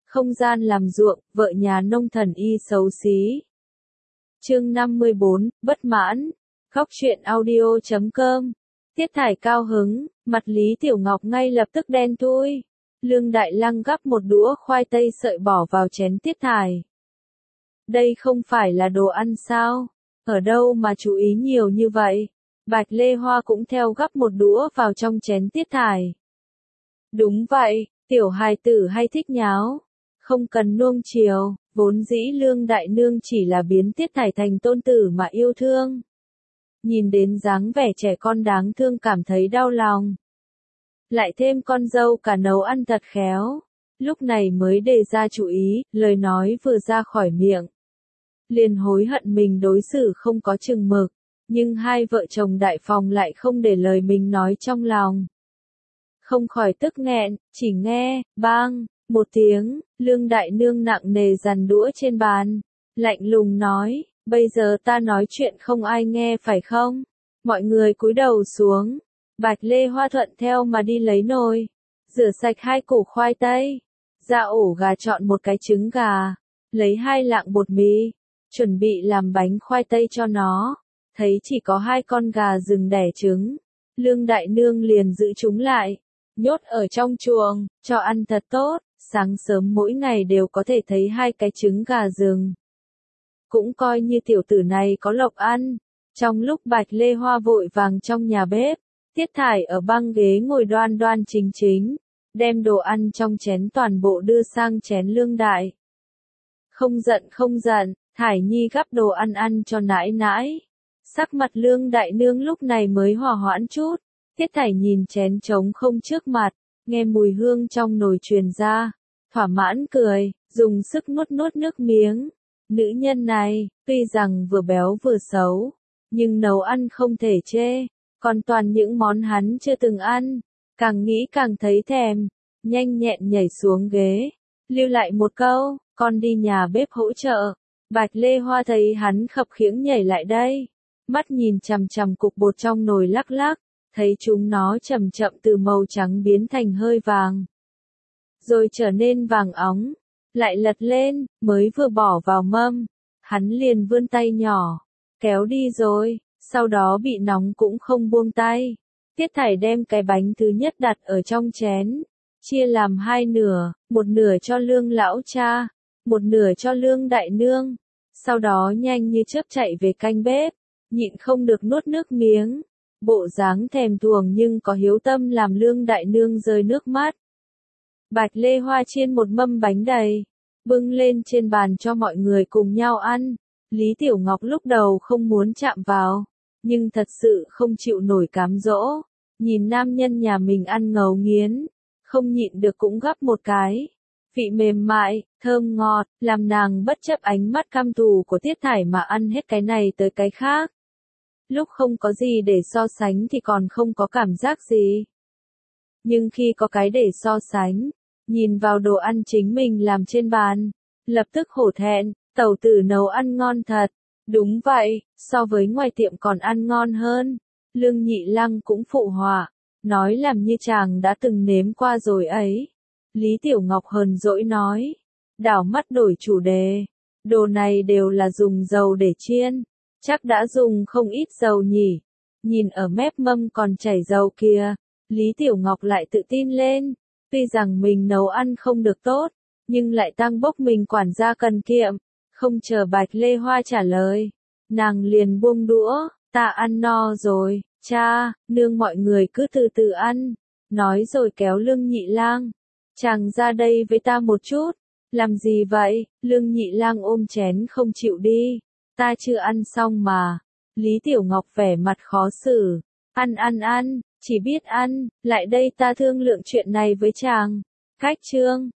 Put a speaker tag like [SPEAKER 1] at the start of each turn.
[SPEAKER 1] Không gian làm ruộng, vợ nhà nông thần y xấu xí. Chương 54, bất mãn. Góc truyện audio.com. Tiết Thải cao hứng, mặt Lý Tiểu Ngọc ngay lập tức đen thui. Lương Đại Lăng gắp một đũa khoai tây sợi bỏ vào chén Tiết Thải. Đây không phải là đồ ăn sao? Ở đâu mà chú ý nhiều như vậy? Bạch Lê Hoa cũng theo gắp một đũa vào trong chén Tiết Thải. Đúng vậy, tiểu hài tử hay thích nháo. Không cần nuông chiều, vốn dĩ Lương Đại Nương chỉ là biến Tiết Thải thành tôn tử mà yêu thương. Nhìn đến dáng vẻ trẻ con đáng thương cảm thấy đau lòng. Lại thêm con dâu cả nấu ăn thật khéo. Lúc này mới đề ra chú ý, lời nói vừa ra khỏi miệng. Liền hối hận mình đối xử không có chừng mực, nhưng hai vợ chồng đại phòng lại không để lời mình nói trong lòng. Không khỏi tức nghẹn, chỉ nghe, bang, một tiếng, Lương Đại Nương nặng nề dằn đũa trên bàn, lạnh lùng nói, bây giờ ta nói chuyện không ai nghe phải không? Mọi người cúi đầu xuống, Bạch Lê Hoa thuận theo mà đi lấy nồi, rửa sạch hai củ khoai tây, ra ổ gà chọn một cái trứng gà, lấy 2 lạng bột mì, chuẩn bị làm bánh khoai tây cho nó. Thấy chỉ có 2 con gà rừng đẻ trứng, Lương Đại Nương liền giữ chúng lại, nhốt ở trong chuồng, cho ăn thật tốt, sáng sớm mỗi ngày đều có thể thấy 2 cái trứng gà rừng. Cũng coi như tiểu tử này có lộc ăn. Trong lúc Bạch Lê Hoa vội vàng trong nhà bếp, Tiết Thải ở băng ghế ngồi đoan đoan chính chính, đem đồ ăn trong chén toàn bộ đưa sang chén Lương Đại. Không giận, Thải Nhi gắp đồ ăn ăn cho nãi nãi. Sắc mặt Lương Đại Nương lúc này mới hòa hoãn chút. Tiết Thải nhìn chén trống không trước mặt, nghe mùi hương trong nồi truyền ra, thỏa mãn cười, dùng sức nuốt nước miếng. Nữ nhân này, tuy rằng vừa béo vừa xấu, nhưng nấu ăn không thể chê, còn toàn những món hắn chưa từng ăn, càng nghĩ càng thấy thèm, nhanh nhẹn nhảy xuống ghế, lưu lại một câu, con đi nhà bếp hỗ trợ. Bạch Lê Hoa thấy hắn khập khiễng nhảy lại đây, mắt nhìn chằm chằm cục bột trong nồi lắc lắc, thấy chúng nó chậm chậm từ màu trắng biến thành hơi vàng, rồi trở nên vàng óng, lại lật lên, mới vừa bỏ vào mâm, hắn liền vươn tay nhỏ, kéo đi rồi, sau đó bị nóng cũng không buông tay. Tiết Thải đem cái bánh thứ nhất đặt ở trong chén, chia làm 2 nửa, một nửa cho Lương lão cha, một nửa cho Lương Đại Nương, sau đó nhanh như chớp chạy về canh bếp, nhịn không được nuốt nước miếng, bộ dáng thèm thuồng nhưng có hiếu tâm làm Lương Đại Nương rơi nước mắt. Bạch Lê Hoa chiên một mâm bánh đầy, bưng lên trên bàn cho mọi người cùng nhau ăn. Lý Tiểu Ngọc lúc đầu không muốn chạm vào, nhưng thật sự không chịu nổi cám dỗ, nhìn nam nhân nhà mình ăn ngấu nghiến, không nhịn được cũng gắp một cái. Vị mềm mại, thơm ngọt, làm nàng bất chấp ánh mắt căm thù của Tiết Thải mà ăn hết cái này tới cái khác. Lúc không có gì để so sánh thì còn không có cảm giác gì. Nhưng khi có cái để so sánh, nhìn vào đồ ăn chính mình làm trên bàn, lập tức hổ thẹn, tẩu tử nấu ăn ngon thật. Đúng vậy, so với ngoài tiệm còn ăn ngon hơn. Lương Nhị Lăng cũng phụ họa, nói làm như chàng đã từng nếm qua rồi ấy. Lý Tiểu Ngọc hờn dỗi nói, đảo mắt đổi chủ đề, đồ này đều là dùng dầu để chiên, chắc đã dùng không ít dầu nhỉ. Nhìn ở mép mâm còn chảy dầu kìa, Lý Tiểu Ngọc lại tự tin lên, tuy rằng mình nấu ăn không được tốt, nhưng lại tăng bốc mình quản gia cần kiệm. Không chờ Bạch Lê Hoa trả lời, nàng liền buông đũa, ta ăn no rồi, cha, nương mọi người cứ từ từ ăn, nói rồi kéo Lương Nhị Lang, chàng ra đây với ta một chút. Làm gì vậy? Lương Nhị Lang ôm chén không chịu đi, ta chưa ăn xong mà. Lý Tiểu Ngọc vẻ mặt khó xử, ăn, chỉ biết ăn, lại đây ta thương lượng chuyện này với chàng. Cách chương